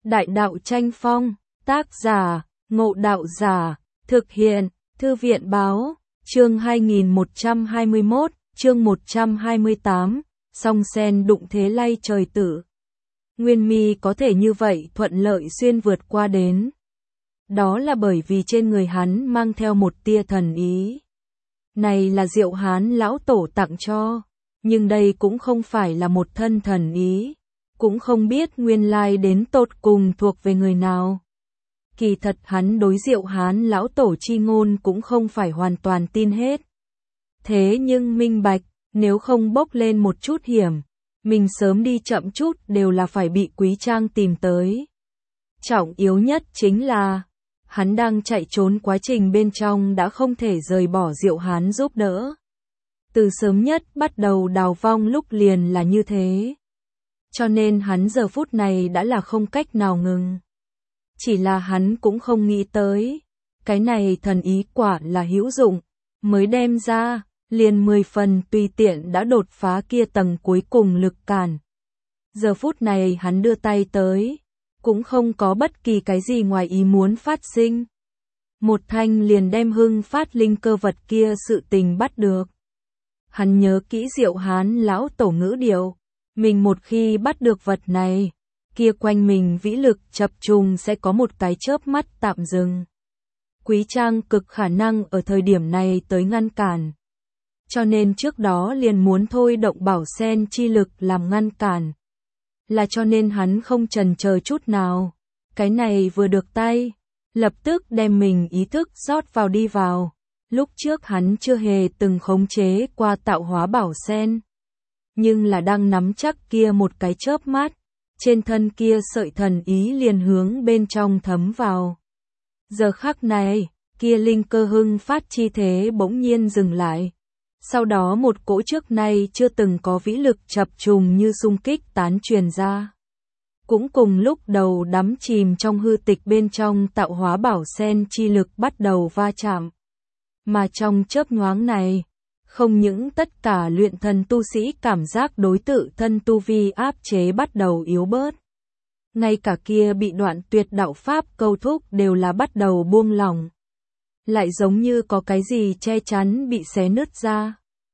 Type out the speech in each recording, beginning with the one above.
Đại đạo tranh phong, tác giả, Ngộ Đạo Giả, thực hiện, Thư viện Báo, chương 2121, chương 128, song sen đụng thế lay trời tử. Nguyên Mi có thể như vậy thuận lợi xuyên vượt qua đến. Đó là bởi vì trên người hắn mang theo một tia thần ý. Này là Diệu Hán lão tổ tặng cho, nhưng đây cũng không phải là một thân thần ý, cũng không biết nguyên lai đến tột cùng thuộc về người nào. Kỳ thật hắn đối Diệu Hán lão tổ chi ngôn cũng không phải hoàn toàn tin hết. Thế nhưng minh bạch, nếu không bốc lên một chút hiểm, mình sớm đi chậm chút đều là phải bị Quý Trang tìm tới. Trọng yếu nhất chính là, hắn đang chạy trốn quá trình bên trong đã không thể rời bỏ Diệu Hán giúp đỡ. Từ sớm nhất bắt đầu đào vong lúc liền là như thế. Cho nên hắn giờ phút này đã là không cách nào ngừng. Chỉ là hắn cũng không nghĩ tới, cái này thần ý quả là hữu dụng, mới đem ra, liền 10 phần tùy tiện đã đột phá kia tầng cuối cùng lực cản. Giờ phút này hắn đưa tay tới, cũng không có bất kỳ cái gì ngoài ý muốn phát sinh. Một thanh liền đem hưng phát linh cơ vật kia sự tình bắt được. Hắn nhớ kỹ Diệu Hán lão tổ ngữ điệu, mình một khi bắt được vật này, kia quanh mình vĩ lực chập trùng sẽ có một cái chớp mắt tạm dừng. Quý Trang cực khả năng ở thời điểm này tới ngăn cản. Cho nên trước đó liền muốn thôi động bảo sen chi lực làm ngăn cản. Là cho nên hắn không chần chờ chút nào. Cái này vừa được tay, lập tức đem mình ý thức rót vào đi vào. Lúc trước hắn chưa hề từng khống chế qua tạo hóa bảo sen. Nhưng là đang nắm chắc kia một cái chớp mắt, trên thân kia sợi thần ý liền hướng bên trong thấm vào. Giờ khắc này, kia linh cơ hưng phát chi thế bỗng nhiên dừng lại. Sau đó một cỗ trước nay chưa từng có vĩ lực chập trùng như xung kích tán truyền ra. Cũng cùng lúc đầu đắm chìm trong hư tịch bên trong tạo hóa bảo sen chi lực bắt đầu va chạm. Mà trong chớp nhoáng này, không những tất cả luyện thần tu sĩ cảm giác đối tự thân tu vi áp chế bắt đầu yếu bớt. Ngay cả kia bị đoạn tuyệt đạo pháp câu thúc đều là bắt đầu buông lỏng. Lại giống như có cái gì che chắn bị xé nứt ra.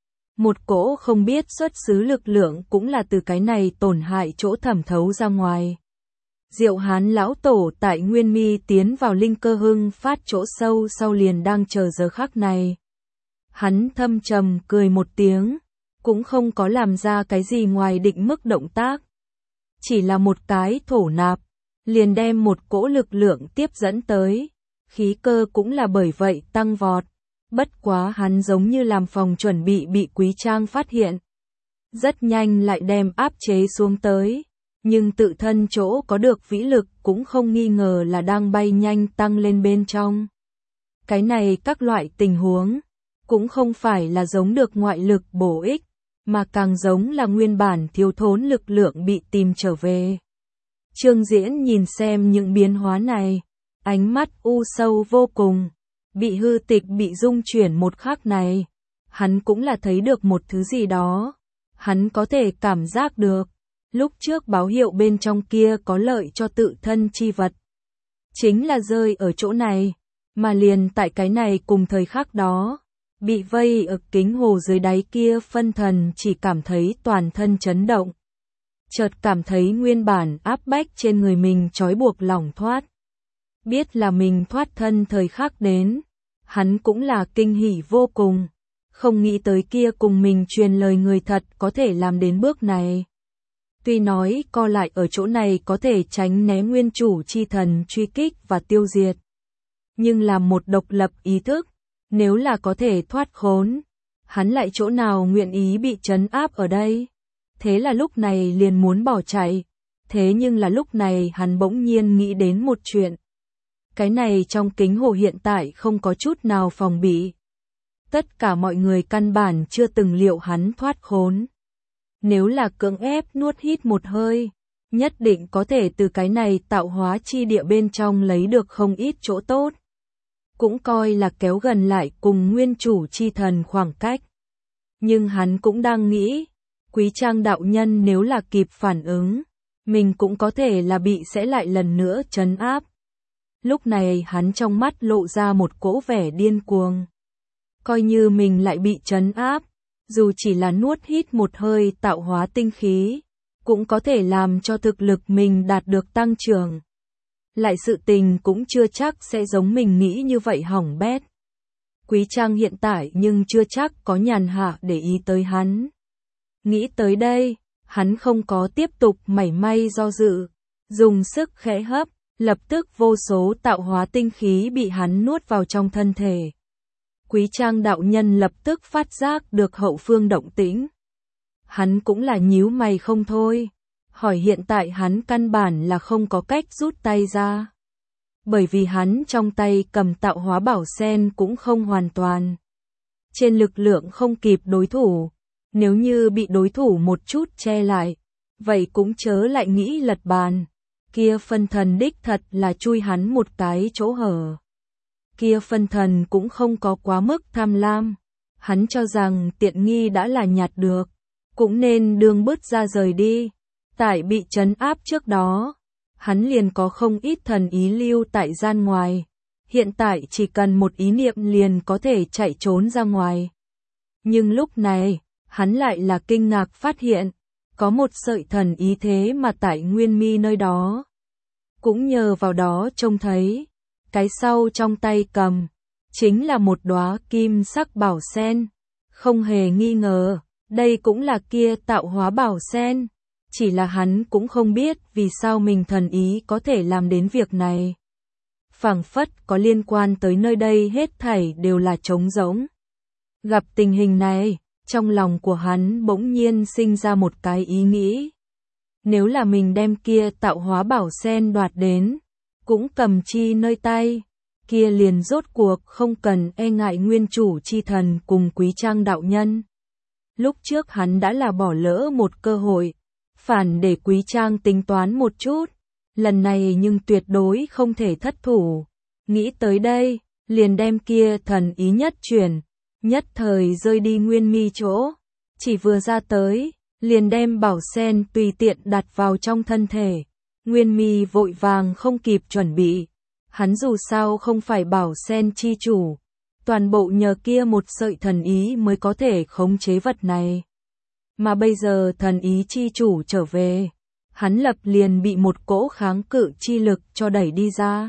Một cỗ không biết xuất xứ lực lượng cũng là từ cái này tổn hại chỗ thẩm thấu ra ngoài. Diệu Hán lão tổ tại Nguyên Mi tiến vào linh cơ hưng phát chỗ sâu sau liền đang chờ giờ khắc này. Hắn thâm trầm cười một tiếng, cũng không có làm ra cái gì ngoài định mức động tác. Chỉ là một cái thổ nạp, liền đem một cỗ lực lượng tiếp dẫn tới, khí cơ cũng là bởi vậy tăng vọt. Bất quá hắn giống như làm phòng chuẩn bị Quý Trang phát hiện. Rất nhanh lại đem áp chế xuống tới, nhưng tự thân chỗ có được vĩ lực cũng không nghi ngờ là đang bay nhanh tăng lên bên trong. Cái này các loại tình huống, cũng không phải là giống được ngoại lực bổ ích, mà càng giống là nguyên bản thiếu thốn lực lượng bị tìm trở về. Trương Diễn nhìn xem những biến hóa này, ánh mắt u sâu vô cùng. Bị hư tịch bị dung chuyển một khắc này, hắn cũng là thấy được một thứ gì đó. Hắn có thể cảm giác được, lúc trước báo hiệu bên trong kia có lợi cho tự thân chi vật. Chính là rơi ở chỗ này, mà liền tại cái này cùng thời khắc đó, bị vây ở kính hồ dưới đáy kia phân thần chỉ cảm thấy toàn thân chấn động. Chợt cảm thấy nguyên bản áp bách trên người mình trói buộc lỏng thoát. Biết là mình thoát thân thời khắc đến, hắn cũng là kinh hỉ vô cùng, không nghĩ tới kia cùng mình truyền lời người thật có thể làm đến bước này. Tuy nói co lại ở chỗ này có thể tránh né nguyên chủ chi thần truy kích và tiêu diệt, nhưng là một độc lập ý thức, nếu là có thể thoát khốn, hắn lại chỗ nào nguyện ý bị trấn áp ở đây. Thế là lúc này liền muốn bỏ chạy, thế nhưng là lúc này hắn bỗng nhiên nghĩ đến một chuyện. Cái này trong kính hồ hiện tại không có chút nào phòng bị. Tất cả mọi người căn bản chưa từng liệu hắn thoát khốn. Nếu là cưỡng ép nuốt hít một hơi, nhất định có thể từ cái này tạo hóa chi địa bên trong lấy được không ít chỗ tốt. Cũng coi là kéo gần lại cùng nguyên chủ chi thần khoảng cách. Nhưng hắn cũng đang nghĩ, Quý Trang đạo nhân nếu là kịp phản ứng, mình cũng có thể là bị sẽ lại lần nữa trấn áp. Lúc này hắn trong mắt lộ ra một cỗ vẻ điên cuồng. Coi như mình lại bị trấn áp, dù chỉ là nuốt hít một hơi tạo hóa tinh khí, cũng có thể làm cho thực lực mình đạt được tăng trưởng. Lại sự tình cũng chưa chắc sẽ giống mình nghĩ như vậy hỏng bét. Quý Trang hiện tại nhưng chưa chắc có nhàn hạ để ý tới hắn. Nghĩ tới đây, hắn không có tiếp tục mảy may do dự, dùng sức khẽ hấp, lập tức vô số tạo hóa tinh khí bị hắn nuốt vào trong thân thể. Quý Trang đạo nhân lập tức phát giác được hậu phương động tĩnh. Hắn cũng là nhíu mày không thôi, hỏi hiện tại hắn căn bản là không có cách rút tay ra. Bởi vì hắn trong tay cầm tạo hóa bảo sen cũng không hoàn toàn. Trên lực lượng không kịp đối thủ, nếu như bị đối thủ một chút che lại, vậy cũng chớ lại nghĩ lật bàn. Kia phân thần đích thật là chui hắn một cái chỗ hở. Kia phân thần cũng không có quá mức tham lam. Hắn cho rằng tiện nghi đã là nhặt được, cũng nên đường bứt ra rời đi. Tại bị trấn áp trước đó, hắn liền có không ít thần ý lưu tại gian ngoài. Hiện tại chỉ cần một ý niệm liền có thể chạy trốn ra ngoài. Nhưng lúc này, hắn lại là kinh ngạc phát hiện, có một sợi thần ý thế mà tại Nguyên Mi nơi đó. Cũng nhờ vào đó trông thấy, cái sau trong tay cầm, chính là một đóa kim sắc bảo sen. Không hề nghi ngờ, đây cũng là kia tạo hóa bảo sen. Chỉ là hắn cũng không biết vì sao mình thần ý có thể làm đến việc này. Phảng phất có liên quan tới nơi đây hết thảy đều là trống rỗng. Gặp tình hình này, trong lòng của hắn bỗng nhiên sinh ra một cái ý nghĩ. Nếu là mình đem kia tạo hóa bảo sen đoạt đến, cũng cầm chi nơi tay, kia liền rốt cuộc không cần e ngại nguyên chủ chi thần cùng Quý Trang đạo nhân. Lúc trước hắn đã là bỏ lỡ một cơ hội, phản để Quý Trang tính toán một chút, lần này nhưng tuyệt đối không thể thất thủ. Nghĩ tới đây, liền đem kia thần ý nhất chuyển, nhất thời rơi đi Nguyên Mi chỗ, chỉ vừa ra tới, liền đem bảo sen tùy tiện đặt vào trong thân thể. Nguyên Mi vội vàng không kịp chuẩn bị, hắn dù sao không phải bảo sen chi chủ, toàn bộ nhờ kia một sợi thần ý mới có thể khống chế vật này. Mà bây giờ thần ý chi chủ trở về, hắn lập liền bị một cỗ kháng cự chi lực cho đẩy đi ra.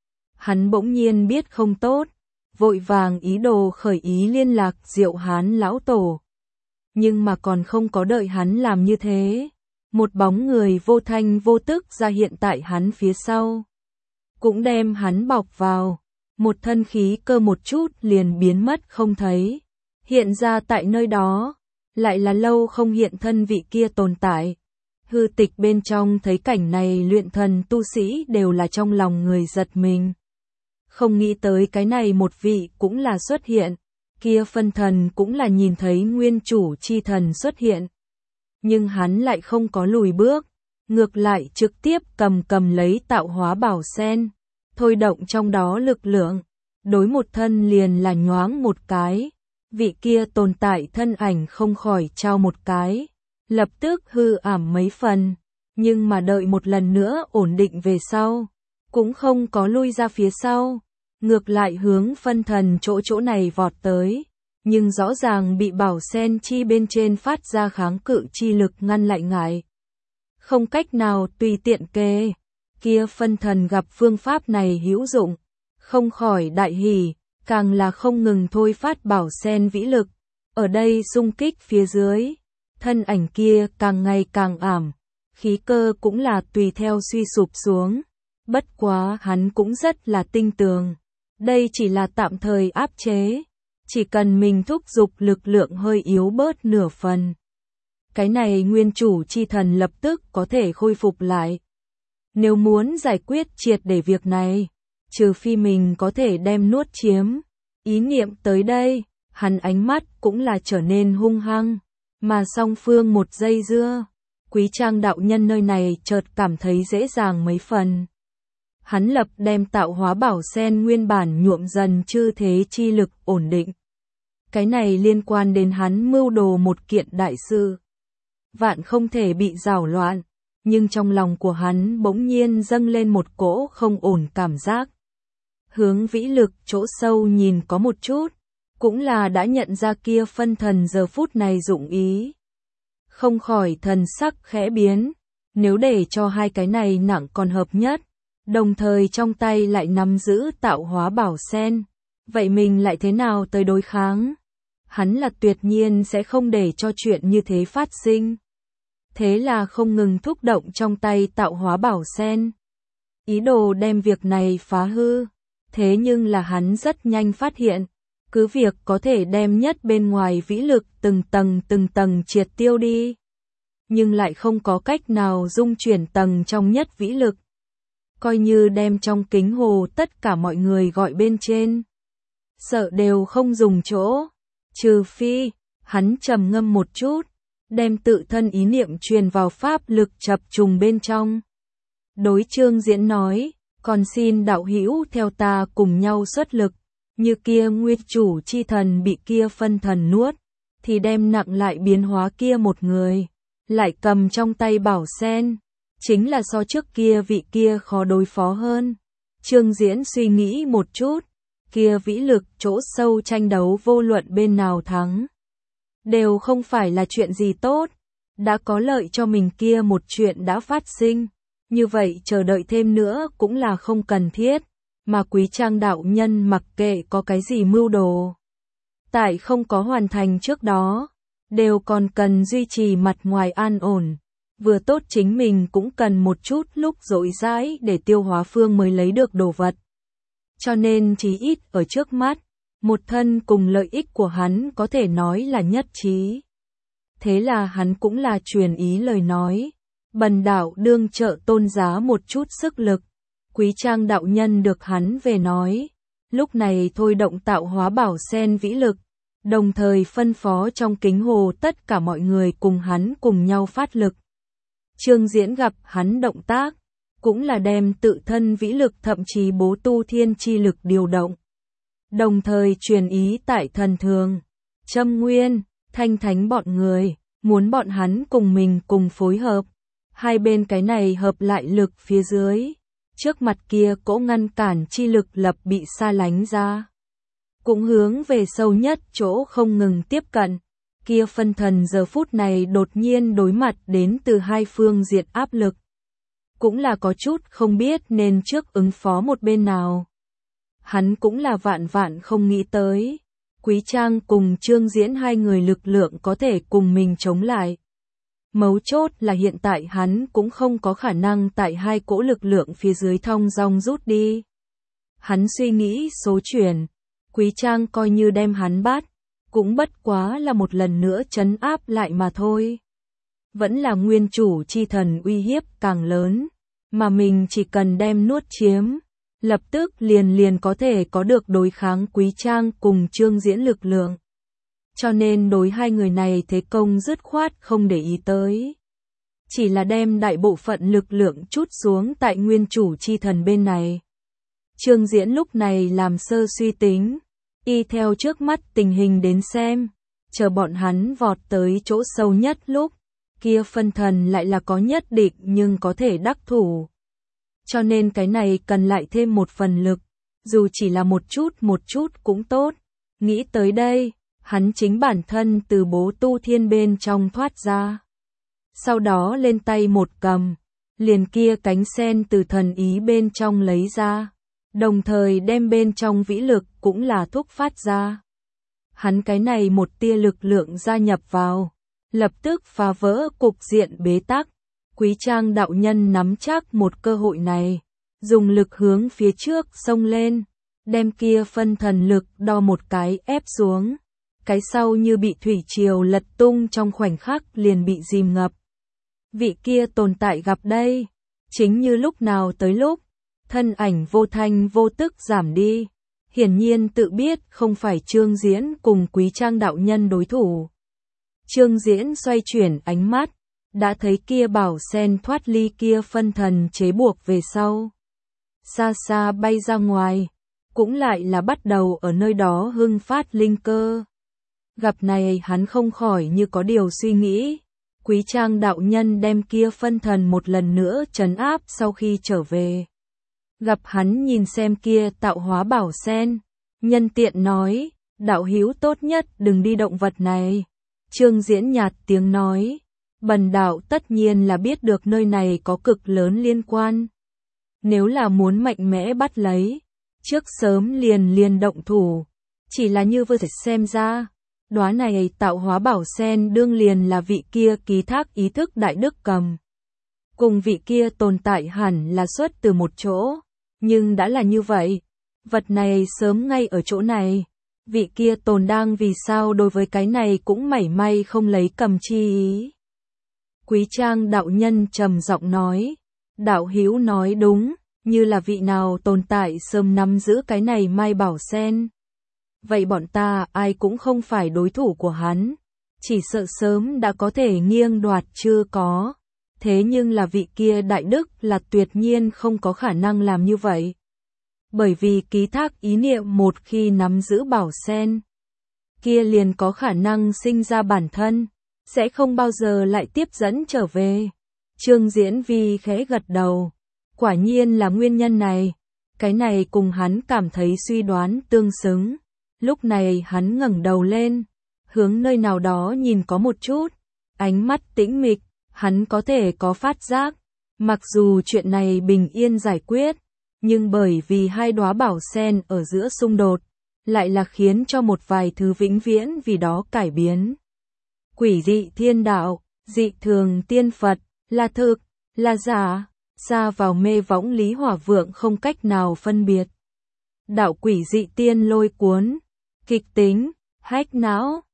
Hắn bỗng nhiên biết không tốt, vội vàng ý đồ khởi ý liên lạc Diệu Hán lão tổ. Nhưng mà còn không có đợi hắn làm như thế, một bóng người vô thanh vô tức ra hiện tại hắn phía sau, cũng đem hắn bọc vào, một thân khí cơ một chút liền biến mất không thấy. Hiện ra tại nơi đó, lại là lâu không hiện thân vị kia tồn tại. Hư tịch bên trong thấy cảnh này luyện thần tu sĩ đều là trong lòng người giật mình. Không nghĩ tới cái này một vị cũng là xuất hiện, kia phân thần cũng là nhìn thấy nguyên chủ chi thần xuất hiện. Nhưng hắn lại không có lùi bước, ngược lại trực tiếp cầm lấy tạo hóa bảo sen, thôi động trong đó lực lượng, đối một thân liền là nhoáng một cái. Vị kia tồn tại thân ảnh không khỏi trao một cái, lập tức hư ảm mấy phần, nhưng mà đợi một lần nữa ổn định về sau, cũng không có lui ra phía sau, ngược lại hướng phân thần chỗ này vọt tới, nhưng rõ ràng bị bảo sen chi bên trên phát ra kháng cự chi lực ngăn lại ngại. Không cách nào tùy tiện kê, kia phân thần gặp phương pháp này hữu dụng, không khỏi đại hỉ. Càng là không ngừng thôi phát bảo sen vĩ lực, ở đây xung kích phía dưới, thân ảnh kia càng ngày càng ảm, khí cơ cũng là tùy theo suy sụp xuống. Bất quá hắn cũng rất là tinh tường, đây chỉ là tạm thời áp chế, chỉ cần mình thúc giục lực lượng hơi yếu bớt nửa phần, cái này nguyên chủ chi thần lập tức có thể khôi phục lại. Nếu muốn giải quyết triệt để việc này, trừ phi mình có thể đem nuốt chiếm. Ý niệm tới đây, hắn ánh mắt cũng là trở nên hung hăng, mà song phương một giây dưa, Quý Trang đạo nhân nơi này chợt cảm thấy dễ dàng mấy phần. Hắn lập đem tạo hóa bảo sen nguyên bản nhuộm dần chư thế chi lực ổn định. Cái này liên quan đến hắn mưu đồ một kiện đại sự. Vạn không thể bị rào loạn, nhưng trong lòng của hắn bỗng nhiên dâng lên một cỗ không ổn cảm giác. Hướng vĩ lực chỗ sâu nhìn có một chút, cũng là đã nhận ra kia phân thần giờ phút này dụng ý. Không khỏi thần sắc khẽ biến, nếu để cho hai cái này nặng còn hợp nhất, đồng thời trong tay lại nắm giữ tạo hóa bảo sen, vậy mình lại thế nào tới đối kháng? Hắn là tuyệt nhiên sẽ không để cho chuyện như thế phát sinh. Thế là không ngừng thúc động trong tay tạo hóa bảo sen, ý đồ đem việc này phá hư. Thế nhưng là hắn rất nhanh phát hiện, cứ việc có thể đem nhất bên ngoài vĩ lực từng tầng triệt tiêu đi, nhưng lại không có cách nào dung chuyển tầng trong nhất vĩ lực. Coi như đem trong kính hồ tất cả mọi người gọi bên trên, sợ đều không dùng chỗ, trừ phi, hắn trầm ngâm một chút, đem tự thân ý niệm truyền vào pháp lực chập trùng bên trong. Đối Trương Diễn nói, còn xin đạo hữu theo ta cùng nhau xuất lực, như kia nguyên chủ chi thần bị kia phân thần nuốt, thì đem nặng lại biến hóa kia một người, lại cầm trong tay bảo sen, chính là so trước kia vị kia khó đối phó hơn. Trương Diễn suy nghĩ một chút, kia vĩ lực chỗ sâu tranh đấu vô luận bên nào thắng, đều không phải là chuyện gì tốt, đã có lợi cho mình kia một chuyện đã phát sinh. Như vậy chờ đợi thêm nữa cũng là không cần thiết, mà Quý Trang đạo nhân mặc kệ có cái gì mưu đồ, tại không có hoàn thành trước đó, đều còn cần duy trì mặt ngoài an ổn, vừa tốt chính mình cũng cần một chút lúc rỗi rãi để tiêu hóa phương mới lấy được đồ vật. Cho nên chí ít ở trước mắt, một thân cùng lợi ích của hắn có thể nói là nhất trí. Thế là hắn cũng là truyền ý lời nói. Bần đạo đương trợ tôn giá một chút sức lực, Quý Trang đạo nhân được hắn về nói, lúc này thôi động tạo hóa bảo sen vĩ lực, đồng thời phân phó trong kính hồ tất cả mọi người cùng hắn cùng nhau phát lực. Trương Diễn gặp hắn động tác, cũng là đem tự thân vĩ lực thậm chí bố tu thiên chi lực điều động. Đồng thời truyền ý tại thần thường, Châm Nguyên, Thanh Thánh bọn người, muốn bọn hắn cùng mình cùng phối hợp. Hai bên cái này hợp lại lực phía dưới, trước mặt kia cỗ ngăn cản chi lực lập bị xa lánh ra. Cũng hướng về sâu nhất chỗ không ngừng tiếp cận, kia phân thần giờ phút này đột nhiên đối mặt đến từ hai phương diện áp lực. Cũng là có chút không biết nên trước ứng phó một bên nào. Hắn cũng là vạn không nghĩ tới, Quý Trang cùng Trương Diễn hai người lực lượng có thể cùng mình chống lại. Mấu chốt là hiện tại hắn cũng không có khả năng tại hai cỗ lực lượng phía dưới thong dong rút đi. Hắn suy nghĩ số chuyển, Quý Trang coi như đem hắn bắt, cũng bất quá là một lần nữa trấn áp lại mà thôi. Vẫn là nguyên chủ chi thần uy hiếp càng lớn, mà mình chỉ cần đem nuốt chiếm, lập tức liền có thể có được đối kháng Quý Trang cùng Trương Diễn lực lượng. Cho nên đối hai người này thế công dứt khoát không để ý tới. Chỉ là đem đại bộ phận lực lượng trút xuống tại nguyên chủ chi thần bên này. Trương Diễn lúc này làm sơ suy tính, y theo trước mắt tình hình đến xem, chờ bọn hắn vọt tới chỗ sâu nhất lúc, kia phân thần lại là có nhất định nhưng có thể đắc thủ. Cho nên cái này cần lại thêm một phần lực, dù chỉ là một chút cũng tốt. Nghĩ tới đây, hắn chính bản thân từ bố tu thiên bên trong thoát ra. Sau đó lên tay một cầm, liền kia cánh sen từ thần ý bên trong lấy ra, đồng thời đem bên trong vĩ lực cũng là thúc phát ra. Hắn cái này một tia lực lượng gia nhập vào, lập tức phá vỡ cục diện bế tắc. Quý Trang đạo nhân nắm chắc một cơ hội này, dùng lực hướng phía trước xông lên, đem kia phân thần lực đo một cái ép xuống. Cái sau như bị thủy triều lật tung trong khoảnh khắc liền bị dìm ngập. Vị kia tồn tại gặp đây, chính như lúc nào tới lúc, thân ảnh vô thanh vô tức giảm đi, hiển nhiên tự biết không phải Trương Diễn cùng Quý Trang đạo nhân đối thủ. Trương Diễn xoay chuyển ánh mắt, đã thấy kia bảo sen thoát ly kia phân thần chế buộc về sau. Xa xa bay ra ngoài, cũng lại là bắt đầu ở nơi đó hưng phát linh cơ. Gặp này hắn không khỏi như có điều suy nghĩ, Quý Trang đạo nhân đem kia phân thần một lần nữa trấn áp sau khi trở về. Gặp hắn nhìn xem kia tạo hóa bảo sen, nhân tiện nói, đạo hữu tốt nhất đừng đi động vật này. Trương Diễn nhạt tiếng nói, bần đạo tất nhiên là biết được nơi này có cực lớn liên quan. Nếu là muốn mạnh mẽ bắt lấy, trước sớm liền động thủ, chỉ là như vừa xem ra, đóa này tạo hóa bảo sen đương liền là vị kia ký thác ý thức đại đức cầm. Cùng vị kia tồn tại hẳn là xuất từ một chỗ, nhưng đã là như vậy, vật này sớm ngay ở chỗ này, vị kia tồn đang vì sao đối với cái này cũng mảy may không lấy cầm chi ý. Quý Trang đạo nhân trầm giọng nói, đạo hữu nói đúng, như là vị nào tồn tại sớm nắm giữ cái này mai bảo sen. Vậy bọn ta ai cũng không phải đối thủ của hắn, chỉ sợ sớm đã có thể nghiêng đoạt chưa có. Thế nhưng là vị kia đại đức là tuyệt nhiên không có khả năng làm như vậy. Bởi vì ký thác ý niệm một khi nắm giữ bảo sen, kia liền có khả năng sinh ra bản thân, sẽ không bao giờ lại tiếp dẫn trở về. Trương Diễn Vi khẽ gật đầu, quả nhiên là nguyên nhân này, cái này cùng hắn cảm thấy suy đoán tương xứng. Lúc này hắn ngẩng đầu lên, hướng nơi nào đó nhìn có một chút, ánh mắt tĩnh mịch, hắn có thể có phát giác, mặc dù chuyện này bình yên giải quyết, nhưng bởi vì hai đóa bảo sen ở giữa xung đột, lại là khiến cho một vài thứ vĩnh viễn vì đó cải biến. Quỷ dị thiên đạo, dị thường tiên Phật, là thực, là giả, xa vào mê võng Lý Hỏa Vượng không cách nào phân biệt. Đạo quỷ dị tiên lôi cuốn, kịch tính, hách não.